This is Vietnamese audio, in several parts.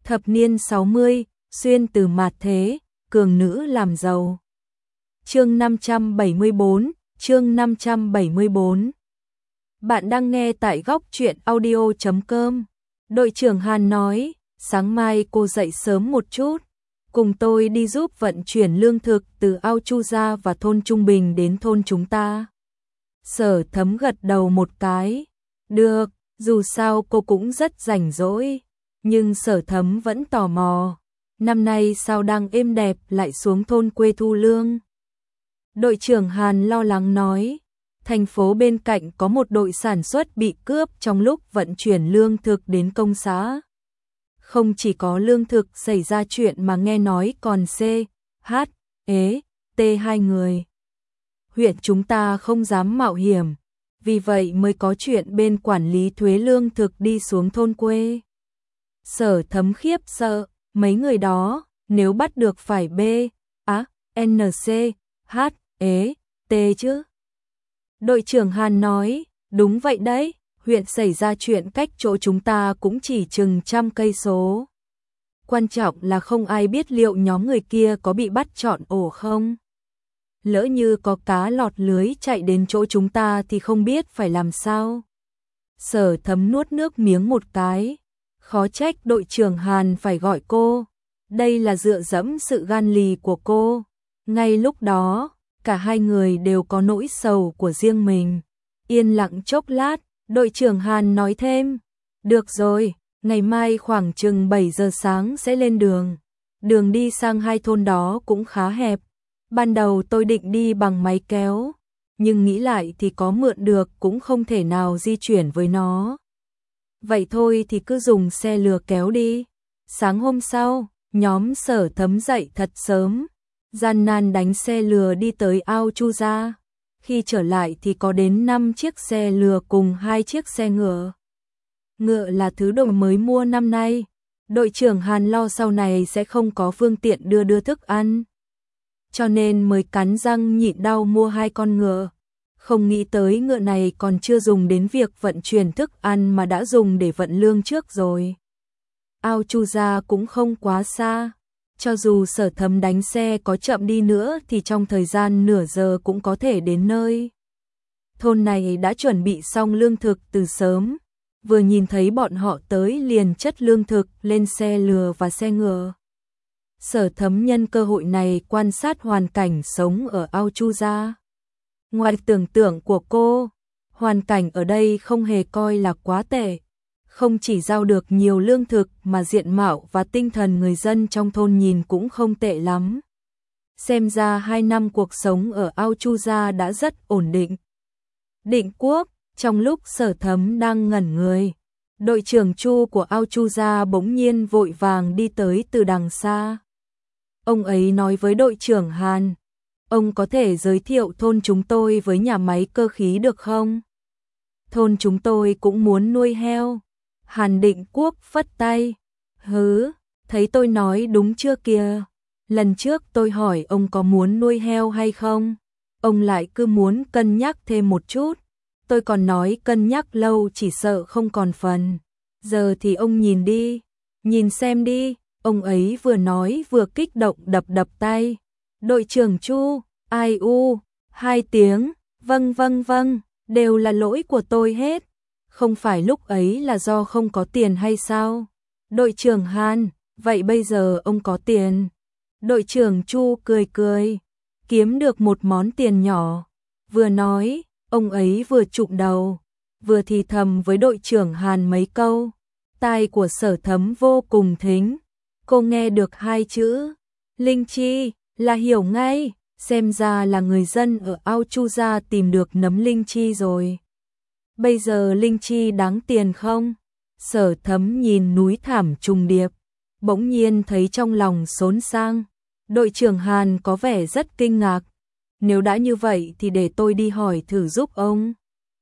Thập niên 60, xuyên từ mạt thế, cường nữ làm giàu. Chương 574, chương 574. Bạn đang nghe tại góc truyện audio.com. Đội trưởng Hàn nói, sáng mai cô dậy sớm một chút, cùng tôi đi giúp vận chuyển lương thực từ Ao Chu Gia và thôn Trung Bình đến thôn chúng ta. Sở Thấm gật đầu một cái. Được, dù sao cô cũng rất rảnh rỗi. Nhưng Sở Thấm vẫn tò mò. Năm nay sao đang êm đẹp lại xuống thôn quê thu lương? Đội trưởng Hàn lo lắng nói. Thành phố bên cạnh có một đội sản xuất bị cướp trong lúc vận chuyển lương thực đến công xã. Không chỉ có lương thực xảy ra chuyện mà nghe nói còn C, H, E, T hai người. Huyện chúng ta không dám mạo hiểm, vì vậy mới có chuyện bên quản lý thuế lương thực đi xuống thôn quê. Sở Thấm khiếp sợ, mấy người đó, nếu bắt được phải B, A, N, C, H, E, T chứ. Đội trưởng Hàn nói, đúng vậy đấy, huyện xảy ra chuyện cách chỗ chúng ta cũng chỉ chừng 100 cây số. Quan trọng là không ai biết liệu nhóm người kia có bị bắt trọn ổ không. Lỡ như có cá lọt lưới chạy đến chỗ chúng ta thì không biết phải làm sao. Sở Thấm nuốt nước miếng một cái. Khó trách đội trưởng Hàn phải gọi cô. Đây là dựa dẫm sự gan lì của cô. Ngay lúc đó, cả hai người đều có nỗi sầu của riêng mình. Yên lặng chốc lát, đội trưởng Hàn nói thêm. Được rồi, ngày mai khoảng chừng 7 giờ sáng sẽ lên đường. Đường đi sang hai thôn đó cũng khá hẹp. Ban đầu tôi định đi bằng máy kéo, nhưng nghĩ lại thì có mượn được cũng không thể nào di chuyển với nó. Vậy thôi thì cứ dùng xe lừa kéo đi. Sáng hôm sau, nhóm Sở Thấm dậy thật sớm, gian nan đánh xe lừa đi tới Ao Chu Gia. Khi trở lại thì có đến 5 chiếc xe lừa cùng 2 chiếc xe ngựa. Ngựa là thứ đồ mới mua năm nay. Đội trưởng Hàn lo sau này sẽ không có phương tiện đưa thức ăn, cho nên mới cắn răng nhịn đau mua 2 con ngựa. Không nghĩ tới ngựa này còn chưa dùng đến việc vận chuyển thức ăn mà đã dùng để vận lương trước rồi. Ao Chu Gia cũng không quá xa. Cho dù Sở Thấm đánh xe có chậm đi nữa thì trong thời gian nửa giờ cũng có thể đến nơi. Thôn này đã chuẩn bị xong lương thực từ sớm. Vừa nhìn thấy bọn họ tới liền chất lương thực lên xe lừa và xe ngựa. Sở Thấm nhân cơ hội này quan sát hoàn cảnh sống ở Ao Chu Gia. Ngoài tưởng tượng của cô, hoàn cảnh ở đây không hề coi là quá tệ. Không chỉ giao được nhiều lương thực mà diện mạo và tinh thần người dân trong thôn nhìn cũng không tệ lắm. Xem ra 2 năm cuộc sống ở Ao Chu Gia đã rất ổn định. Định Quốc, trong lúc Sở Thấm đang ngẩn người, đội trưởng Chu của Ao Chu Gia bỗng nhiên vội vàng đi tới từ đằng xa. Ông ấy nói với đội trưởng Hàn, ông có thể giới thiệu thôn chúng tôi với nhà máy cơ khí được không? Thôn chúng tôi cũng muốn nuôi heo. Hàn Định Quốc phất tay. Hứ, thấy tôi nói đúng chưa kìa? Lần trước tôi hỏi ông có muốn nuôi heo hay không? Ông lại cứ muốn cân nhắc thêm một chút. Tôi còn nói cân nhắc lâu chỉ sợ không còn phần. Giờ thì ông nhìn đi, nhìn xem đi. Ông ấy vừa nói vừa kích động đập tay. Đội trưởng Chu, ai u, 2 tiếng, vâng, đều là lỗi của tôi hết. Không phải lúc ấy là do không có tiền hay sao? Đội trưởng Hàn, vậy bây giờ ông có tiền. Đội trưởng Chu cười, kiếm được một món tiền nhỏ. Vừa nói, ông ấy vừa chụm đầu, vừa thì thầm với đội trưởng Hàn mấy câu. Tai của Sở Thấm vô cùng thính. Cô nghe được 2 chữ, linh chi, là hiểu ngay, xem ra là người dân ở Ao Chu Gia tìm được nấm linh chi rồi. Bây giờ linh chi đáng tiền không? Sở Thấm nhìn núi thảm trùng điệp, bỗng nhiên thấy trong lòng xốn sang. Đội trưởng Hàn có vẻ rất kinh ngạc. Nếu đã như vậy thì để tôi đi hỏi thử giúp ông.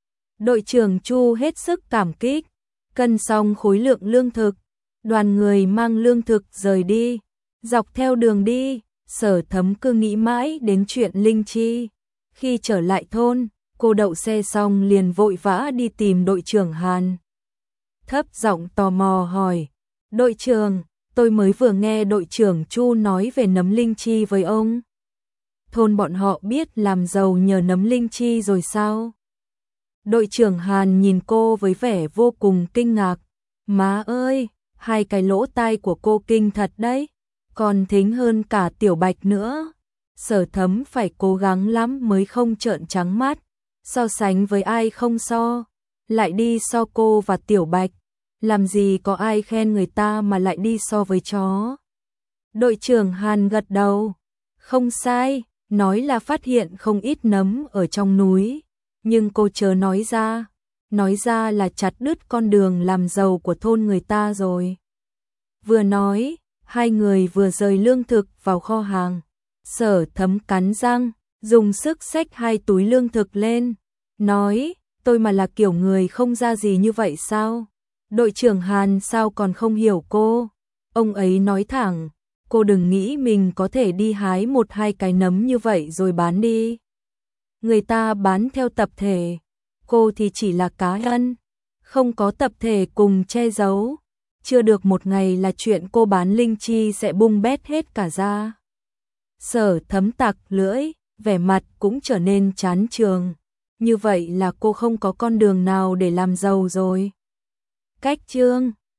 Đội trưởng Chu hết sức cảm kích, cân xong khối lượng lương thực. Đoàn người mang lương thực rời đi. Dọc theo đường đi, Sở Thấm cứ nghĩ mãi đến chuyện linh chi. Khi trở lại thôn, cô đậu xe xong liền vội vã đi tìm đội trưởng Hàn. Thấp giọng tò mò hỏi, đội trưởng, tôi mới vừa nghe đội trưởng Chu nói về nấm linh chi với ông. Thôn bọn họ biết làm giàu nhờ nấm linh chi rồi sao? Đội trưởng Hàn nhìn cô với vẻ vô cùng kinh ngạc. Má ơi, hai cái lỗ tai của cô kinh thật đấy, còn thính hơn cả Tiểu Bạch nữa. Sở Thấm phải cố gắng lắm mới không trợn trắng mắt, so sánh với ai không so, lại đi so cô và Tiểu Bạch, làm gì có ai khen người ta mà lại đi so với chó. Đội trưởng Hàn gật đầu, không sai, nói là phát hiện không ít nấm ở trong núi, nhưng cô chớ nói ra là chặt đứt con đường làm giàu của thôn người ta rồi. Vừa nói, hai người vừa rời lương thực vào kho hàng. Sở Thấm cắn răng, dùng sức xách hai túi lương thực lên, nói, tôi mà là kiểu người không ra gì như vậy sao? Đội trưởng Hàn sao còn không hiểu cô? Ông ấy nói thẳng, cô đừng nghĩ mình có thể đi hái một hai cái nấm như vậy rồi bán đi. Người ta bán theo tập thể, cô thì chỉ là cá nhân, không có tập thể cùng che giấu. Chưa được một ngày là chuyện cô bán linh chi sẽ bung bét hết cả ra. Sở Thấm tặc lưỡi, vẻ mặt cũng trở nên chán chường. Như vậy là cô không có con đường nào để làm giàu rồi. Cách chương